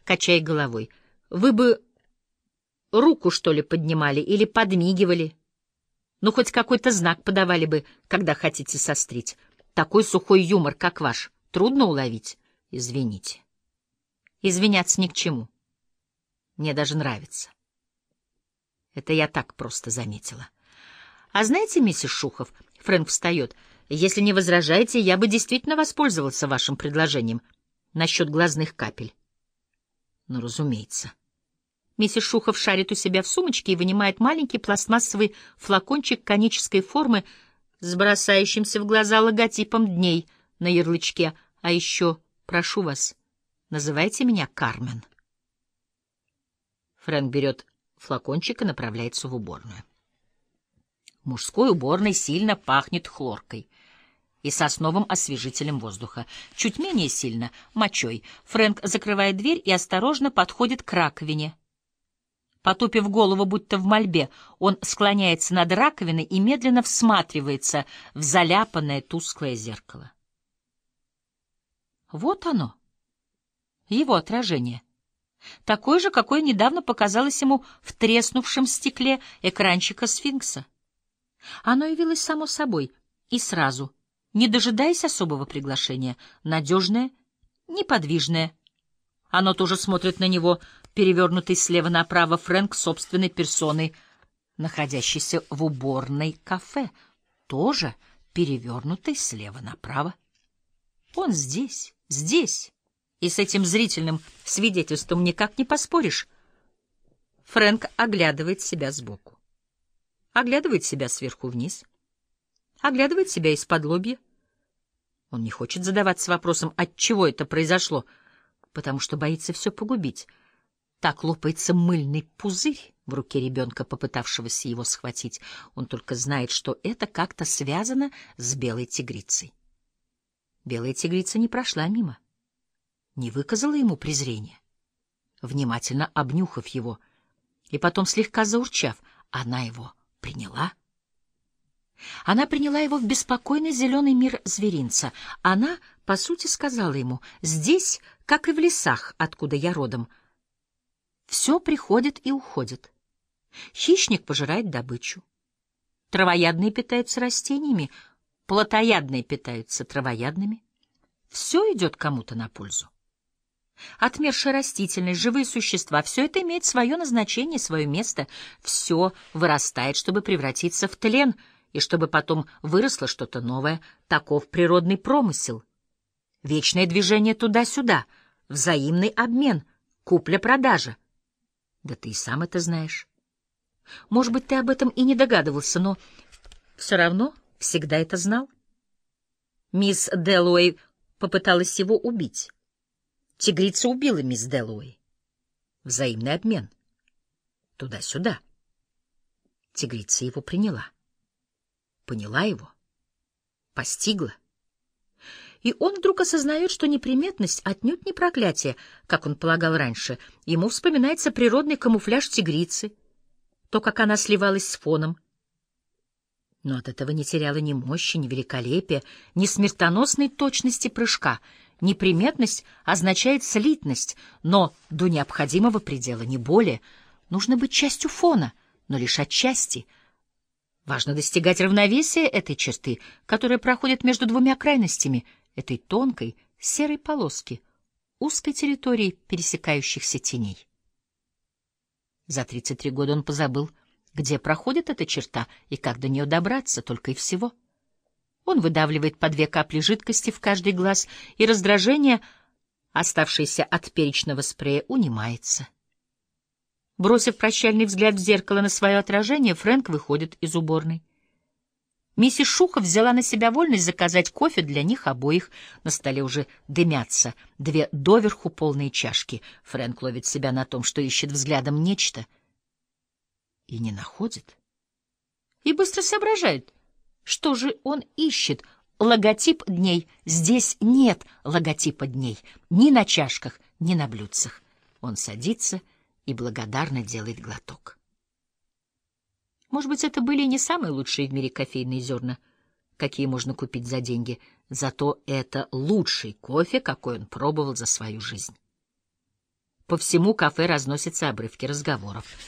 качая головой. Вы бы руку, что ли, поднимали или подмигивали? Ну, хоть какой-то знак подавали бы, когда хотите сострить. Такой сухой юмор, как ваш, трудно уловить. Извините. Извиняться ни к чему. Мне даже нравится. Это я так просто заметила. А знаете, миссис Шухов, Фрэнк встает, если не возражаете, я бы действительно воспользовался вашим предложением насчет глазных капель. Ну, разумеется. Миссис Шухов шарит у себя в сумочке и вынимает маленький пластмассовый флакончик конической формы с бросающимся в глаза логотипом дней на ярлычке. А еще, прошу вас, называйте меня Кармен. Фрэнк берет флакончик и направляется в уборную. В мужской уборной сильно пахнет хлоркой и сосновым освежителем воздуха. Чуть менее сильно — мочой. Фрэнк закрывает дверь и осторожно подходит к раковине. Потупив голову, будто в мольбе, он склоняется над раковиной и медленно всматривается в заляпанное тусклое зеркало. Вот оно, его отражение. Такое же, какое недавно показалось ему в треснувшем стекле экранчика сфинкса. Оно явилось само собой и сразу, не дожидаясь особого приглашения, надежное, неподвижное. Оно тоже смотрит на него, перевернутый слева направо Фрэнк собственной персоной, находящийся в уборной кафе, тоже перевернутый слева направо. Он здесь, здесь, и с этим зрительным свидетельством никак не поспоришь. Фрэнк оглядывает себя сбоку, оглядывает себя сверху вниз, оглядывает себя из-под-лобья. Он не хочет задаваться вопросом, отчего это произошло, потому что боится все погубить. Так лопается мыльный пузырь в руке ребенка, попытавшегося его схватить. Он только знает, что это как-то связано с белой тигрицей. Белая тигрица не прошла мимо, не выказала ему презрения. Внимательно обнюхав его и потом слегка заурчав, она его приняла. Она приняла его в беспокойный зеленый мир зверинца. Она, по сути, сказала ему: «Здесь, как и в лесах, откуда я родом, все приходит и уходит. Хищник пожирает добычу. Травоядные питаются растениями, плотоядные питаются травоядными. Все идет кому-то на пользу. Отмершая растительность, живые существа — все это имеет свое назначение, свое место. Все вырастает, чтобы превратиться в тлен, и чтобы потом выросло что-то новое. Таков природный промысел. Вечное движение туда-сюда, взаимный обмен, купля-продажа. Да ты и сам это знаешь. Может быть, ты об этом и не догадывался, но все равно всегда это знал. Мисс Дэллоуэй попыталась его убить. Тигрица убила мисс Дэллоуэй. Взаимный обмен. Туда-сюда. Тигрица его приняла. Поняла его. Постигла. И он вдруг осознает, что неприметность отнюдь не проклятие, как он полагал раньше. Ему вспоминается природный камуфляж тигрицы, то, как она сливалась с фоном. Но от этого не теряла ни мощи, ни великолепия, ни смертоносной точности прыжка. Неприметность означает слитность, но до необходимого предела, не более. Нужно быть частью фона, но лишь отчасти. Важно достигать равновесия этой черты, которая проходит между двумя крайностями, этой тонкой серой полоски, узкой территории пересекающихся теней. За 33 года он позабыл, где проходит эта черта и как до нее добраться, только и всего. Он выдавливает по 2 капли жидкости в каждый глаз, и раздражение, оставшееся от перечного спрея, унимается. Бросив прощальный взгляд в зеркало на свое отражение, Фрэнк выходит из уборной. Миссис Шухов взяла на себя вольность заказать кофе для них обоих. На столе уже дымятся 2 доверху полные чашки. Фрэнк ловит себя на том, что ищет взглядом нечто и не находит. И быстро соображает, что же он ищет. Логотип дней. Здесь нет логотипа дней. Ни на чашках, ни на блюдцах. Он садится и благодарно делает глоток. Может быть, это были и не самые лучшие в мире кофейные зерна, какие можно купить за деньги, зато это лучший кофе, какой он пробовал за свою жизнь. По всему кафе разносятся обрывки разговоров.